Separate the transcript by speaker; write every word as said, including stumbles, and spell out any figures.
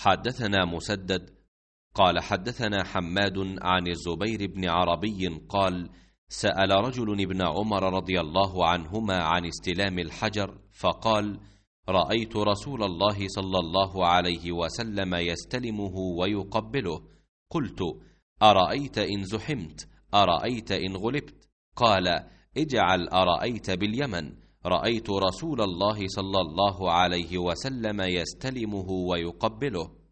Speaker 1: حدثنا مسدد قال حدثنا حماد عن الزبير بن عربي قال سأل رجل ابن عمر رضي الله عنهما عن استلام الحجر فقال رأيت رسول الله صلى الله عليه وسلم يستلمه ويقبله. قلت أرأيت إن زحمت؟ أرأيت إن غلبت؟ قال اجعل أرأيت باليمن، رأيت رسول الله صلى الله عليه وسلم يستلمه ويقبله.